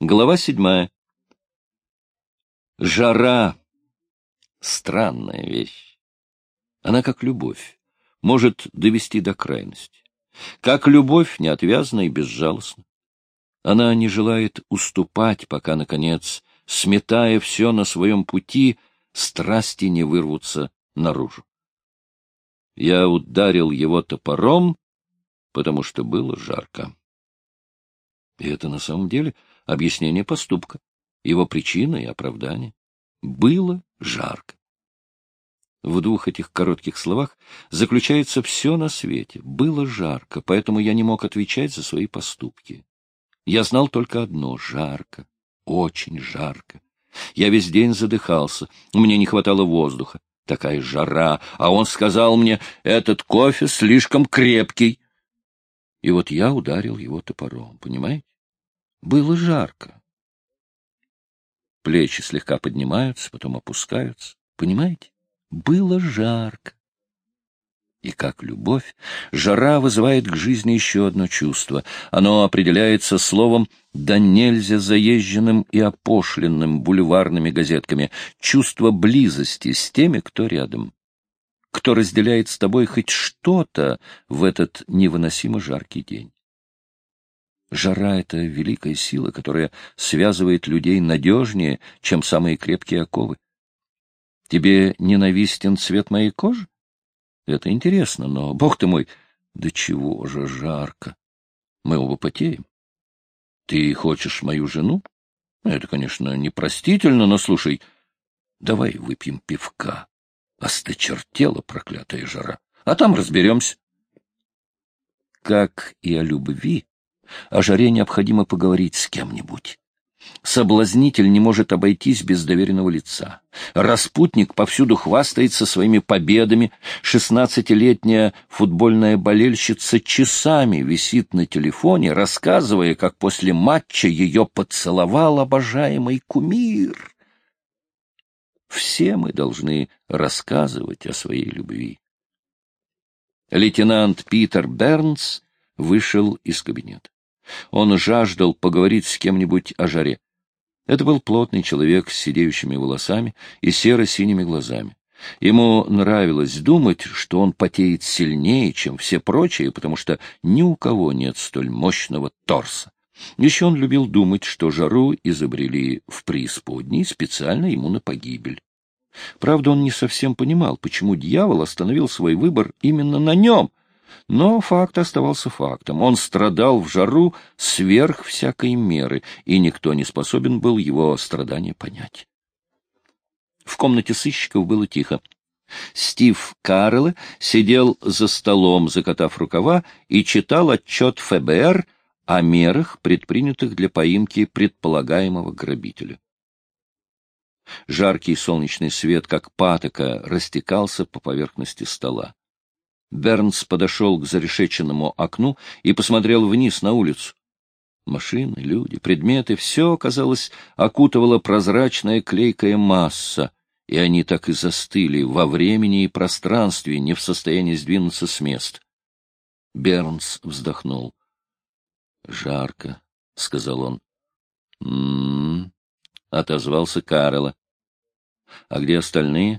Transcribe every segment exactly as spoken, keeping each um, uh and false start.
Глава седьмая. Жара — странная вещь. Она, как любовь, может довести до крайности. Как любовь, неотвязна и безжалостна. Она не желает уступать, пока, наконец, сметая все на своем пути, страсти не вырвутся наружу. Я ударил его топором, потому что было жарко. И это на самом деле объяснение поступка, его причина и оправдание. Было жарко. В двух этих коротких словах заключается все на свете. Было жарко, поэтому я не мог отвечать за свои поступки. Я знал только одно — жарко, очень жарко. Я весь день задыхался, мне не хватало воздуха. Такая жара, а он сказал мне: этот кофе слишком крепкий. И вот я ударил его топором, понимаете? Было жарко. Плечи слегка поднимаются, потом опускаются. Понимаете? Было жарко. И как любовь, жара вызывает к жизни еще одно чувство. Оно определяется словом да нельзя заезженным и опошленным бульварными газетками. Чувство близости с теми, кто рядом, кто разделяет с тобой хоть что-то в этот невыносимо жаркий день. Жара — это великая сила, которая связывает людей надежнее, чем самые крепкие оковы. Тебе ненавистен цвет моей кожи? Это интересно, но, бог ты мой, да чего же жарко. Мы оба потеем. Ты хочешь мою жену? Это, конечно, непростительно, но, слушай, давай выпьем пивка. Осточертела проклятая жара. А там разберемся. Как и о любви, о жаре необходимо поговорить с кем-нибудь. Соблазнитель не может обойтись без доверенного лица. Распутник повсюду хвастается своими победами. Шестнадцатилетняя футбольная болельщица часами висит на телефоне, рассказывая, как после матча ее поцеловал обожаемый кумир. Все мы должны рассказывать о своей любви. Лейтенант Питер Бернс вышел из кабинета. Он жаждал поговорить с кем-нибудь о жаре. Это был плотный человек с сидеющими волосами и серо-синими глазами. Ему нравилось думать, что он потеет сильнее, чем все прочие, потому что ни у кого нет столь мощного торса. Еще он любил думать, что жару изобрели в преисподней специально ему на погибель. Правда, он не совсем понимал, почему дьявол остановил свой выбор именно на нем. Но факт оставался фактом. Он страдал в жару сверх всякой меры, и никто не способен был его страдания понять. В комнате сыщиков было тихо. Стив Карелле сидел за столом, закатав рукава, и читал отчет эф бэ эр о мерах, предпринятых для поимки предполагаемого грабителя. Жаркий солнечный свет, как патока, растекался по поверхности стола. Бернс подошел к зарешеченному окну и посмотрел вниз на улицу. Машины, люди, предметы — все, казалось, окутывала прозрачная клейкая масса, и они так и застыли во времени и пространстве, не в состоянии сдвинуться с места. Бернс вздохнул. — Жарко, — сказал он. «М-м-м», — отозвался Карелле. — А где остальные?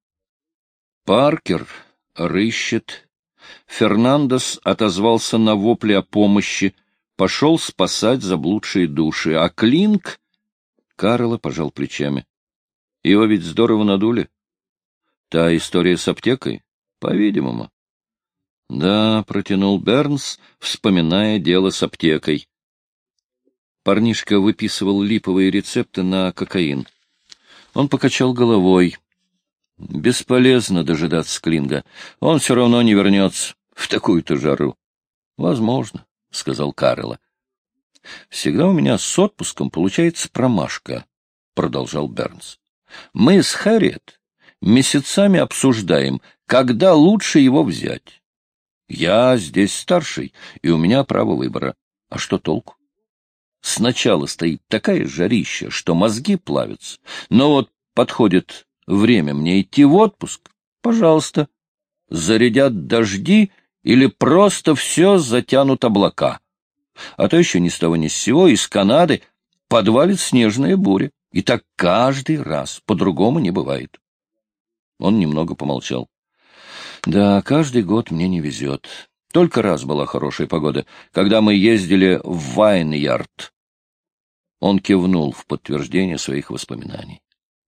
— Паркер рыщет. Фернандес отозвался на вопли о помощи, пошел спасать заблудшие души, а Клинк... Карелле пожал плечами. Его ведь здорово надули. Та история с аптекой? По-видимому. Да, протянул Бернс, вспоминая дело с аптекой. Парнишка выписывал липовые рецепты на кокаин. Он покачал головой. Бесполезно дожидаться Клинга. Он все равно не вернется в такую-то жару. — Возможно, — сказал Карелле. — Всегда у меня с отпуском получается промашка, — продолжал Бернс. — Мы с Харриет месяцами обсуждаем, когда лучше его взять. Я здесь старший, и у меня право выбора. А что толку? Сначала стоит такая жарища, что мозги плавятся, но вот подходит время мне идти в отпуск, пожалуйста, зарядят дожди или просто все затянут облака. А то еще ни с того ни с сего из Канады подвалит снежная буря. И так каждый раз, по-другому не бывает. Он немного помолчал. Да, каждый год мне не везет. Только раз была хорошая погода, когда мы ездили в Вайн-Ярд. Он кивнул в подтверждение своих воспоминаний.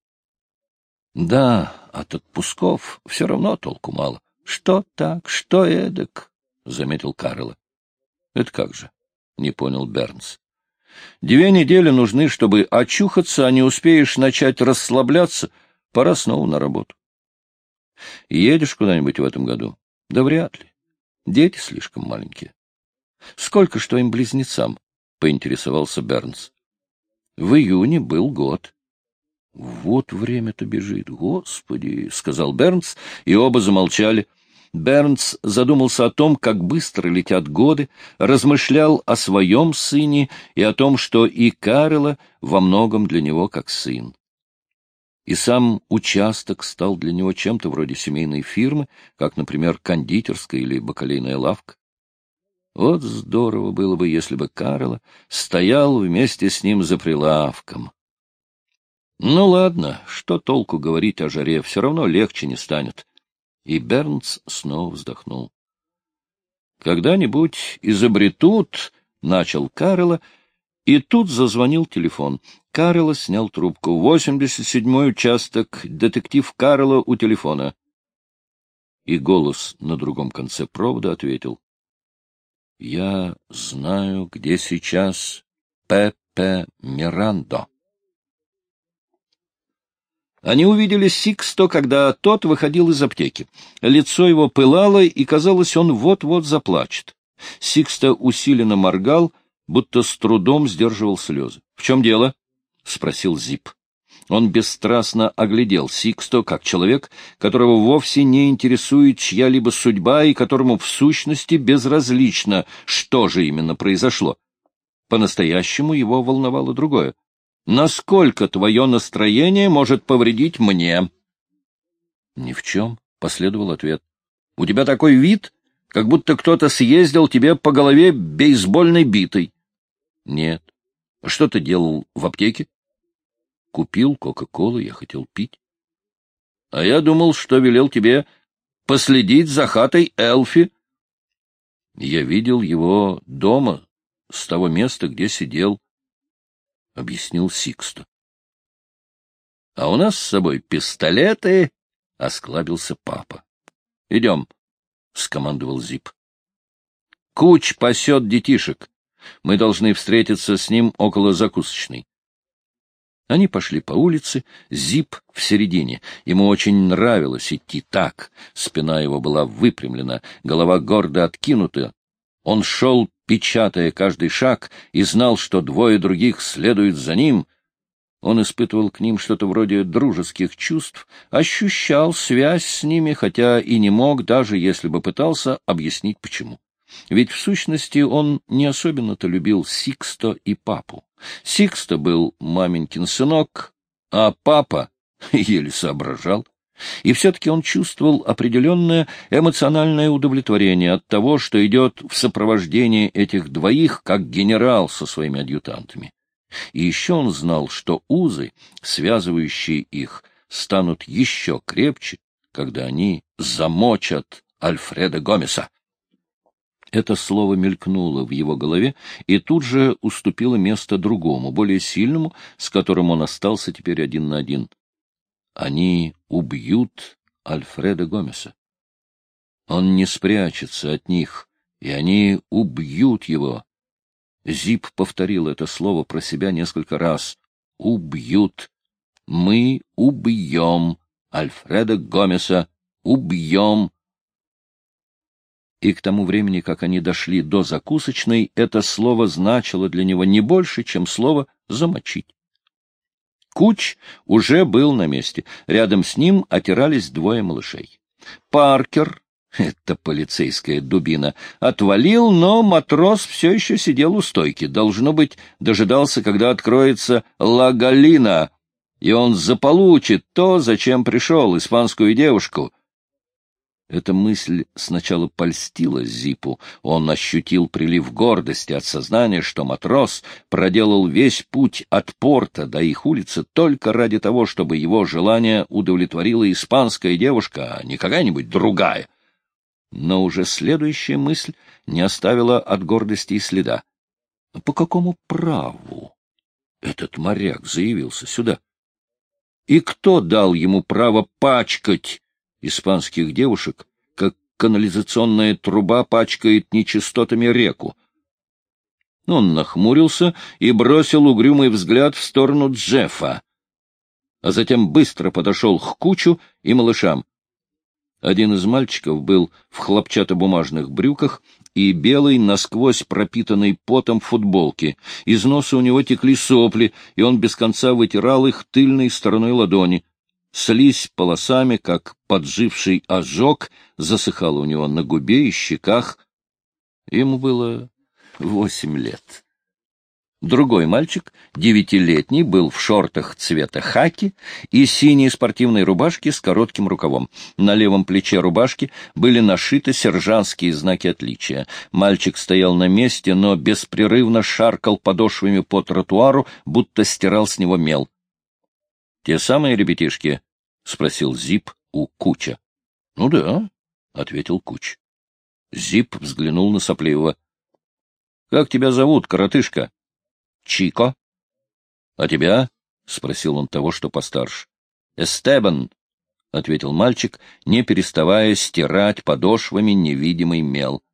Да, от отпусков все равно толку мало. Что так, что эдак, — заметил Карло. Это как же? — не понял Бернс. Две недели нужны, чтобы очухаться, а не успеешь начать расслабляться, пора снова на работу. Едешь куда-нибудь в этом году? Да вряд ли. Дети слишком маленькие. Сколько ж твоим близнецам? — поинтересовался Бернс. В июне был год. Вот время-то бежит, Господи, — сказал Бернс, и оба замолчали. Бернс задумался о том, как быстро летят годы, размышлял о своем сыне и о том, что и Карло во многом для него как сын. И сам участок стал для него чем-то вроде семейной фирмы, как, например, кондитерская или бакалейная лавка. Вот здорово было бы, если бы Карло стоял вместе с ним за прилавком. Ну ладно, что толку говорить о жаре, все равно легче не станет. И Бернс снова вздохнул. Когда-нибудь изобретут, — начал Карло, и тут зазвонил телефон. Карло снял трубку. восемьдесят седьмой участок, детектив Карло у телефона. И голос на другом конце провода ответил. — Я знаю, где сейчас Пепе Мирандо. Они увидели Сиксто, когда тот выходил из аптеки. Лицо его пылало, и, казалось, он вот-вот заплачет. Сиксто усиленно моргал, будто с трудом сдерживал слезы. — В чем дело? — спросил Зип. Он бесстрастно оглядел Сиксто, как человек, которого вовсе не интересует чья-либо судьба и которому в сущности безразлично, что же именно произошло. По-настоящему его волновало другое. Насколько твое настроение может повредить мне? — Ни в чем, — последовал ответ. — У тебя такой вид, как будто кто-то съездил тебе по голове бейсбольной битой. — Нет. — Что ты делал в аптеке? — Купил кока-колу, я хотел пить. — А я думал, что велел тебе последить за хатой Элфи. Я видел его дома, с того места, где сидел. — объяснил Сиксто. — А у нас с собой пистолеты, — осклабился папа. — Идем, — скомандовал Зип. — Куч пасет детишек. Мы должны встретиться с ним около закусочной. Они пошли по улице, Зип в середине. Ему очень нравилось идти так. Спина его была выпрямлена, голова гордо откинута. Он шел, печатая каждый шаг, и знал, что двое других следуют за ним. Он испытывал к ним что-то вроде дружеских чувств, ощущал связь с ними, хотя и не мог, даже если бы пытался объяснить почему. Ведь в сущности он не особенно-то любил Сиксто и папу. Сиксто был маменькин сынок, а папа еле соображал. И все-таки он чувствовал определенное эмоциональное удовлетворение от того, что идет в сопровождении этих двоих, как генерал со своими адъютантами. И еще он знал, что узы, связывающие их, станут еще крепче, когда они замочат Альфреда Гомеса. Это слово мелькнуло в его голове и тут же уступило место другому, более сильному, с которым он остался теперь один на один. Они убьют Альфреда Гомеса. Он не спрячется от них, и они убьют его. Зип повторил это слово про себя несколько раз. Убьют. Мы убьем Альфреда Гомеса. Убьем. И к тому времени, как они дошли до закусочной, это слово значило для него не больше, чем слово «замочить». Куч уже был на месте. Рядом с ним отирались двое малышей. Паркер, это полицейская дубина, отвалил, но матрос все еще сидел у стойки. Должно быть, дожидался, когда откроется Ла Галина, и он заполучит то, зачем пришел, испанскую девушку. Эта мысль сначала польстила Зипу. Он ощутил прилив гордости от сознания, что матрос проделал весь путь от порта до их улицы только ради того, чтобы его желание удовлетворила испанская девушка, а не какая-нибудь другая. Но уже следующая мысль не оставила от гордости и следа. По какому праву этот моряк заявился сюда? И кто дал ему право пачкать испанских девушек, как канализационная труба пачкает нечистотами реку? Он нахмурился и бросил угрюмый взгляд в сторону Джеффа, а затем быстро подошел к Кучу и малышам. Один из мальчиков был в хлопчатобумажных брюках и белой, насквозь пропитанной потом футболке. Из носа у него текли сопли, и он без конца вытирал их тыльной стороной ладони. Слизь полосами, как подживший ожог, засыхала у него на губе и щеках. Ему было восемь лет. Другой мальчик, девятилетний, был в шортах цвета хаки и синей спортивной рубашке с коротким рукавом. На левом плече рубашки были нашиты сержантские знаки отличия. Мальчик стоял на месте, но беспрерывно шаркал подошвами по тротуару, будто стирал с него мел. — Те самые ребятишки? — спросил Зип у Куча. — Ну да, — ответил Куч. Зип взглянул на сопливого. — Как тебя зовут, коротышка? — Чико. — А тебя? — спросил он того, что постарше. — Эстебан, — ответил мальчик, не переставая стирать подошвами невидимый мел.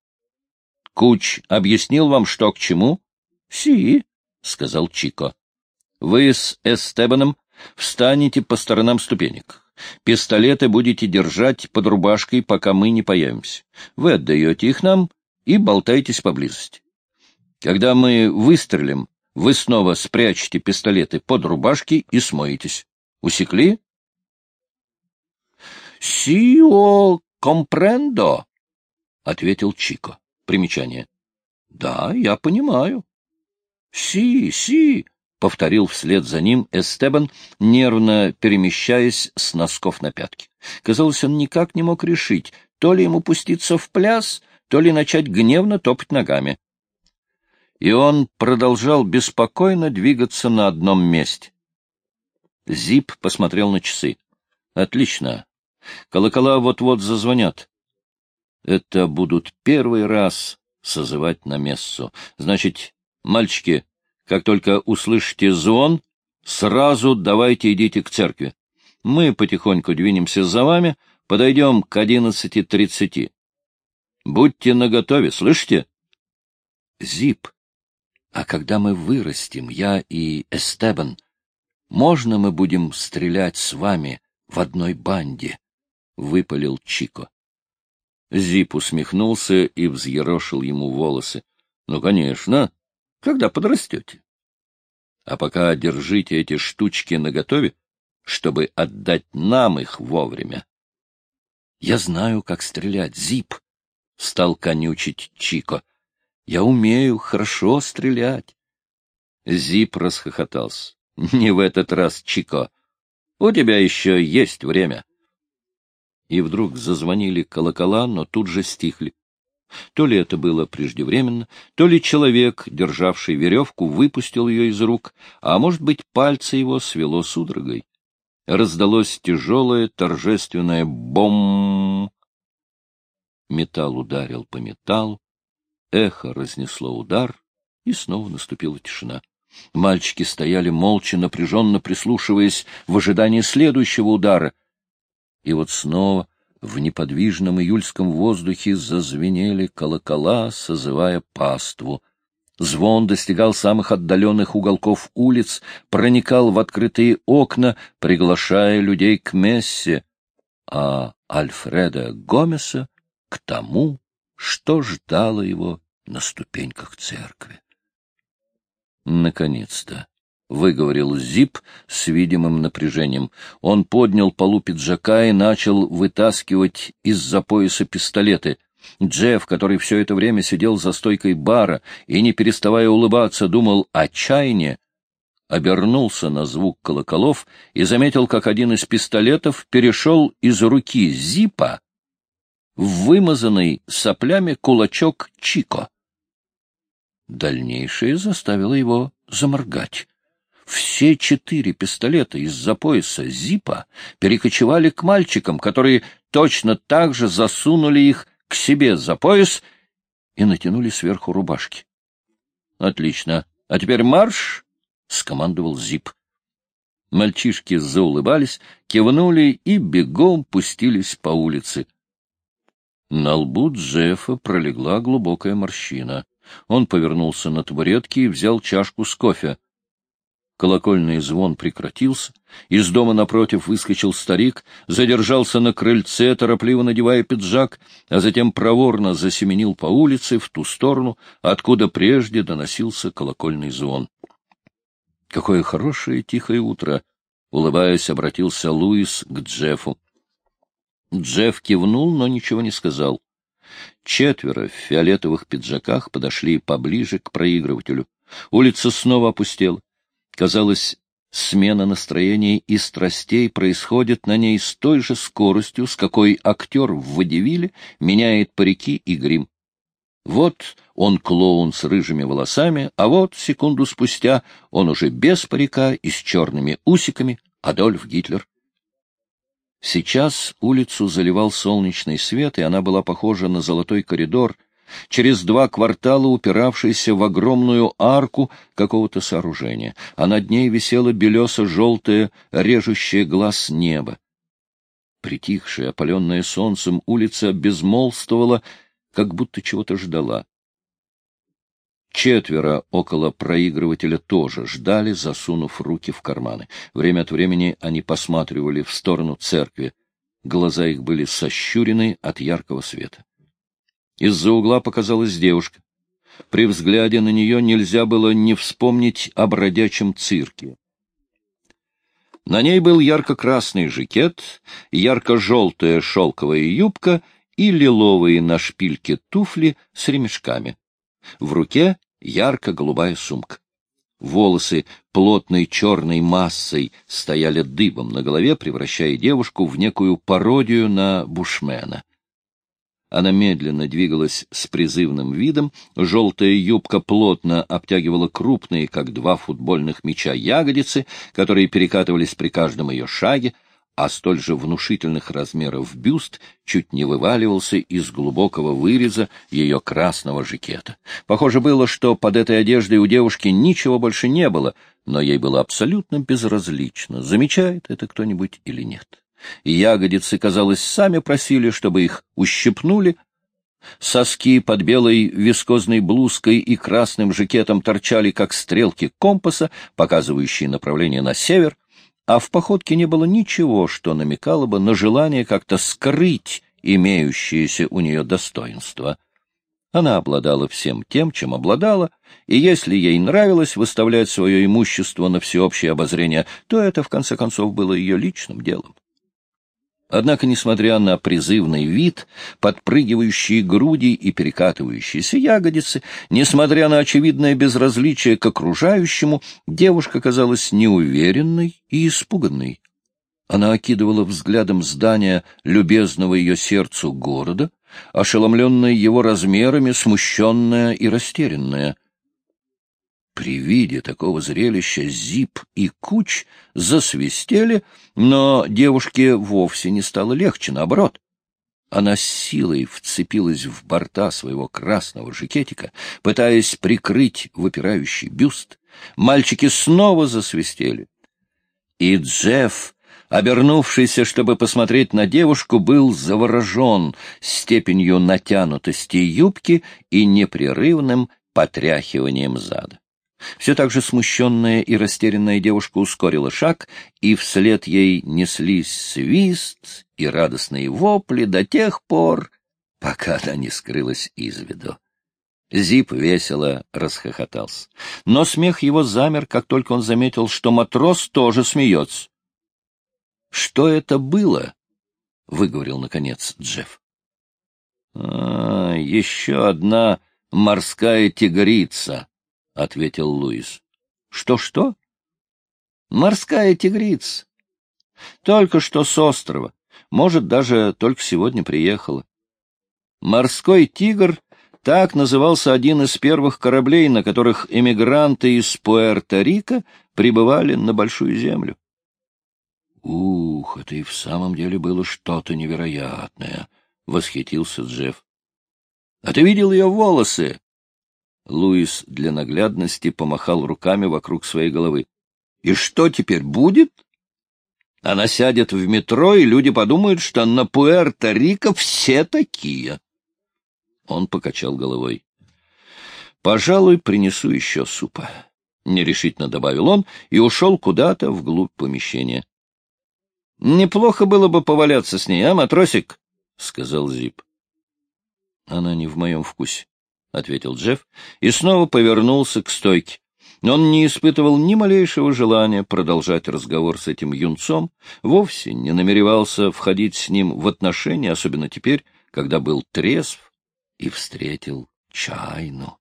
— Куч объяснил вам, что к чему? — Си, — сказал Чико. — Вы с Эстебаном встанете по сторонам ступенек. Пистолеты будете держать под рубашкой, пока мы не появимся. Вы отдаете их нам и болтаетесь поблизости. Когда мы выстрелим, вы снова спрячете пистолеты под рубашки и смоетесь. Усекли? — Сио компрендо, — ответил Чико. Примечание. — Да, я понимаю. — Си, си, — повторил вслед за ним Эстебан, нервно перемещаясь с носков на пятки. Казалось, он никак не мог решить, то ли ему пуститься в пляс, то ли начать гневно топать ногами. И он продолжал беспокойно двигаться на одном месте. Зип посмотрел на часы. — Отлично. Колокола вот-вот зазвонят. Это будут первый раз созывать на мессу. Значит, мальчики, как только услышите звон, сразу давайте идите к церкви. Мы потихоньку двинемся за вами, подойдем к одиннадцати тридцати. Будьте наготове, слышите? Зип. А когда мы вырастем, я и Эстебан, можно мы будем стрелять с вами в одной банде? — выпалил Чико. Зип усмехнулся и взъерошил ему волосы. — Ну, конечно, когда подрастете. А пока держите эти штучки наготове, чтобы отдать нам их вовремя. — Я знаю, как стрелять, Зип, — стал конючить Чико. Я умею хорошо стрелять. Зип расхохотался. — Не в этот раз, Чико. У тебя еще есть время. И вдруг зазвонили колокола, но тут же стихли. То ли это было преждевременно, то ли человек, державший веревку, выпустил ее из рук, а, может быть, пальцы его свело судорогой. Раздалось тяжелое торжественное бом. Металл ударил по металлу. Эхо разнесло удар, и снова наступила тишина. Мальчики стояли молча, напряженно прислушиваясь в ожидании следующего удара. И вот снова в неподвижном июльском воздухе зазвенели колокола, созывая паству. Звон достигал самых отдаленных уголков улиц, проникал в открытые окна, приглашая людей к мессе, а Альфреда Гомеса — к тому, что ждало его на ступеньках церкви. Наконец-то, — выговорил Зип с видимым напряжением. Он поднял полу пиджака и начал вытаскивать из-за пояса пистолеты. Джефф, который все это время сидел за стойкой бара и, не переставая улыбаться, думал о чайне, обернулся на звук колоколов и заметил, как один из пистолетов перешел из руки Зипа в вымазанный соплями кулачок Чико. Дальнейшее заставило его заморгать. Все четыре пистолета из-за пояса Зипа перекочевали к мальчикам, которые точно так же засунули их к себе за пояс и натянули сверху рубашки. — Отлично. А теперь марш! — скомандовал Зип. Мальчишки заулыбались, кивнули и бегом пустились по улице. На лбу Джеффа пролегла глубокая морщина. Он повернулся на табуретке и взял чашку с кофе. Колокольный звон прекратился. Из дома напротив выскочил старик, задержался на крыльце, торопливо надевая пиджак, а затем проворно засеменил по улице в ту сторону, откуда прежде доносился колокольный звон. — Какое хорошее тихое утро! — улыбаясь, обратился Луис к Джеффу. Джефф кивнул, но ничего не сказал. Четверо в фиолетовых пиджаках подошли поближе к проигрывателю. Улица снова опустела. Казалось, смена настроений и страстей происходит на ней с той же скоростью, с какой актер в водевиле меняет парики и грим. Вот он клоун с рыжими волосами, а вот, секунду спустя, он уже без парика и с черными усиками, Адольф Гитлер. Сейчас улицу заливал солнечный свет, и она была похожа на золотой коридор, через два квартала упиравшийся в огромную арку какого-то сооружения, а над ней висело белесо-желтое, режущее глаз небо. Притихшая, опаленная солнцем, улица безмолвствовала, как будто чего-то ждала. Четверо около проигрывателя тоже ждали, засунув руки в карманы. Время от времени они посматривали в сторону церкви. Глаза их были сощурены от яркого света. Из-за угла показалась девушка. При взгляде на нее нельзя было не вспомнить о бродячем цирке. На ней был ярко-красный жакет, ярко-желтая шелковая юбка и лиловые на шпильке туфли с ремешками. В руке ярко-голубая сумка. Волосы плотной черной массой стояли дыбом на голове, превращая девушку в некую пародию на бушмена. Она медленно двигалась с призывным видом, желтая юбка плотно обтягивала крупные, как два футбольных мяча, ягодицы, которые перекатывались при каждом ее шаге, а столь же внушительных размеров бюст чуть не вываливался из глубокого выреза ее красного жакета. Похоже было, что под этой одеждой у девушки ничего больше не было, но ей было абсолютно безразлично, замечает это кто-нибудь или нет. Ягодицы, казалось, сами просили, чтобы их ущипнули. Соски под белой вискозной блузкой и красным жакетом торчали, как стрелки компаса, показывающие направление на север, а в походке не было ничего, что намекало бы на желание как-то скрыть имеющееся у нее достоинство. Она обладала всем тем, чем обладала, и если ей нравилось выставлять свое имущество на всеобщее обозрение, то это, в конце концов, было ее личным делом. Однако, несмотря на призывный вид, подпрыгивающие груди и перекатывающиеся ягодицы, несмотря на очевидное безразличие к окружающему, девушка казалась неуверенной и испуганной. Она окидывала взглядом здания любезного ее сердцу города, ошеломленная его размерами, смущенная и растерянная. При виде такого зрелища Зип и Куч засвистели, но девушке вовсе не стало легче, наоборот. Она с силой вцепилась в борта своего красного жакетика, пытаясь прикрыть выпирающий бюст. Мальчики снова засвистели. И Джефф, обернувшийся, чтобы посмотреть на девушку, был заворожен степенью натянутости юбки и непрерывным потряхиванием зада. Все так же смущенная и растерянная девушка ускорила шаг, и вслед ей неслись свист и радостные вопли до тех пор, пока она не скрылась из виду. Зип весело расхохотался. Но смех его замер, как только он заметил, что матрос тоже смеется. — Что это было? — выговорил, наконец, Джефф. — А, еще одна морская тигрица, — ответил Луис. Что, — Что-что? — Морская тигрица. Только что с острова. Может, даже только сегодня приехала. Морской тигр — так назывался один из первых кораблей, на которых эмигранты из Пуэрто-Рико прибывали на Большую Землю. «Ух, это и в самом деле было что-то невероятное!» — восхитился Джефф. «А ты видел ее волосы?» Луис для наглядности помахал руками вокруг своей головы. «И что теперь будет? Она сядет в метро, и люди подумают, что на Пуэрто-Рико все такие». Он покачал головой. «Пожалуй, принесу еще супа», — нерешительно добавил он и ушел куда-то вглубь помещения. «Неплохо было бы поваляться с ней, а, матросик?» — сказал Зип. «Она не в моем вкусе», — ответил Джефф и снова повернулся к стойке. Он не испытывал ни малейшего желания продолжать разговор с этим юнцом, вовсе не намеревался входить с ним в отношения, особенно теперь, когда был трезв и встретил Чайну.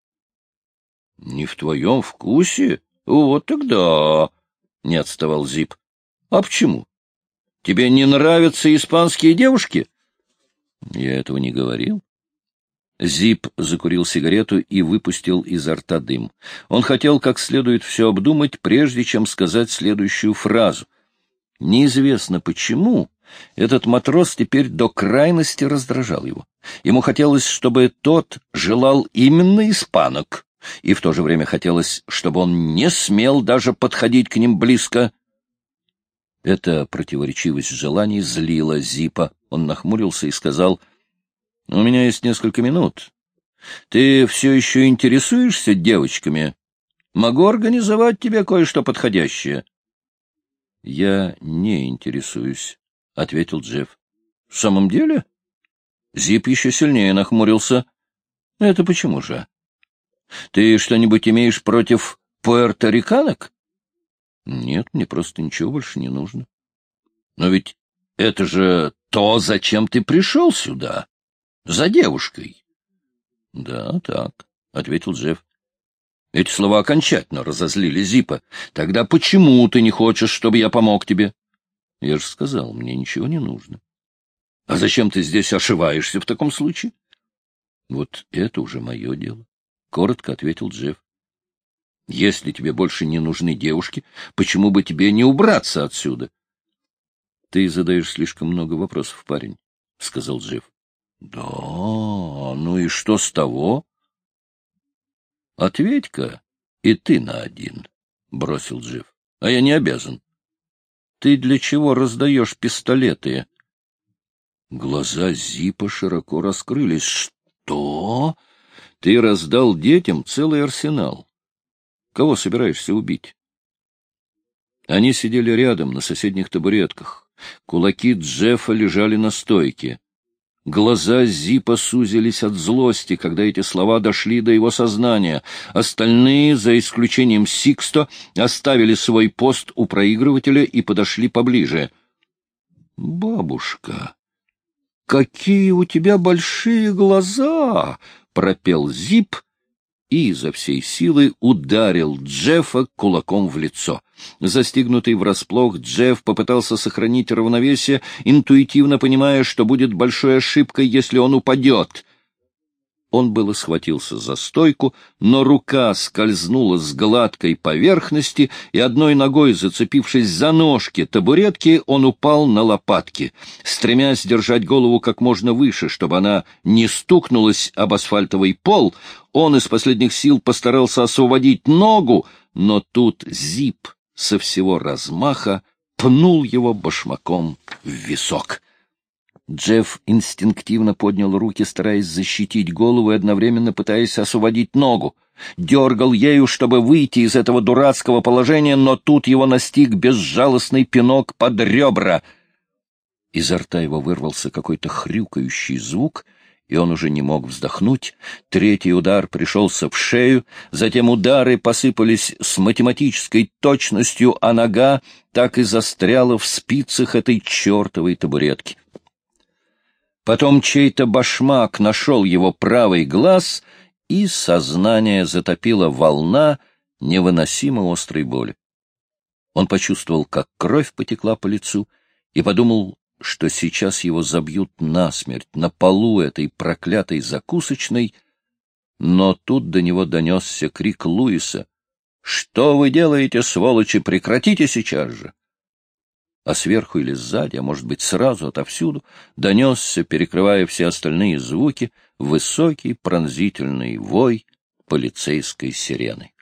— Не в твоем вкусе? Вот тогда, — не отставал Зип. — А почему? Тебе не нравятся испанские девушки? — Я этого не говорил. Зип закурил сигарету и выпустил изо рта дым. Он хотел как следует все обдумать, прежде чем сказать следующую фразу. Неизвестно почему, этот матрос теперь до крайности раздражал его. Ему хотелось, чтобы тот желал именно испанок, и в то же время хотелось, чтобы он не смел даже подходить к ним близко. Эта противоречивость желаний злила Зипа. Он нахмурился и сказал: — У меня есть несколько минут. Ты все еще интересуешься девочками? Могу организовать тебе кое-что подходящее. — Я не интересуюсь, — ответил Джефф. — В самом деле? Зип еще сильнее нахмурился. — Это почему же? Ты что-нибудь имеешь против пуэрториканок? — Нет, мне просто ничего больше не нужно. — Но ведь это же то, зачем ты пришел сюда. За девушкой. — Да, так, — ответил Джефф. Эти слова окончательно разозлили Зипа. — Тогда почему ты не хочешь, чтобы я помог тебе? — Я же сказал, мне ничего не нужно. — А зачем ты здесь ошиваешься в таком случае? — Вот это уже мое дело, — коротко ответил Джефф. — Если тебе больше не нужны девушки, почему бы тебе не убраться отсюда? — Ты задаешь слишком много вопросов, парень, — сказал Джефф. — Да, ну и что с того? — Ответь-ка и ты на один, — бросил Джефф. — А я не обязан. — Ты для чего раздаешь пистолеты? Глаза Зипа широко раскрылись. — Что? Ты раздал детям целый арсенал. Кого собираешься убить? Они сидели рядом на соседних табуретках. Кулаки Джеффа лежали на стойке. Глаза Зипа сузились от злости, когда эти слова дошли до его сознания. Остальные, за исключением Сиксто, оставили свой пост у проигрывателя и подошли поближе. — Бабушка, какие у тебя большие глаза! — пропел Зип и изо всей силы ударил Джеффа кулаком в лицо. Застигнутый врасплох, Джефф попытался сохранить равновесие, интуитивно понимая, что будет большой ошибкой, если он упадет. Он было схватился за стойку, но рука скользнула с гладкой поверхности, и одной ногой, зацепившись за ножки табуретки, он упал на лопатки. Стремясь держать голову как можно выше, чтобы она не стукнулась об асфальтовый пол, он из последних сил постарался освободить ногу, но тут Зип со всего размаха пнул его башмаком в висок. Джефф инстинктивно поднял руки, стараясь защитить голову и одновременно пытаясь освободить ногу. Дергал ею, чтобы выйти из этого дурацкого положения, но тут его настиг безжалостный пинок под ребра. Изо рта его вырвался какой-то хрюкающий звук, и он уже не мог вздохнуть. Третий удар пришелся в шею, затем удары посыпались с математической точностью, а нога так и застряла в спицах этой чертовой табуретки. Потом чей-то башмак нашел его правый глаз, и сознание затопила волна невыносимо острой боли. Он почувствовал, как кровь потекла по лицу, и подумал, что сейчас его забьют насмерть на полу этой проклятой закусочной, но тут до него донесся крик Луиса: «Что вы делаете, сволочи? Прекратите сейчас же!» А сверху или сзади, а может быть сразу отовсюду, донесся, перекрывая все остальные звуки, высокий пронзительный вой полицейской сирены.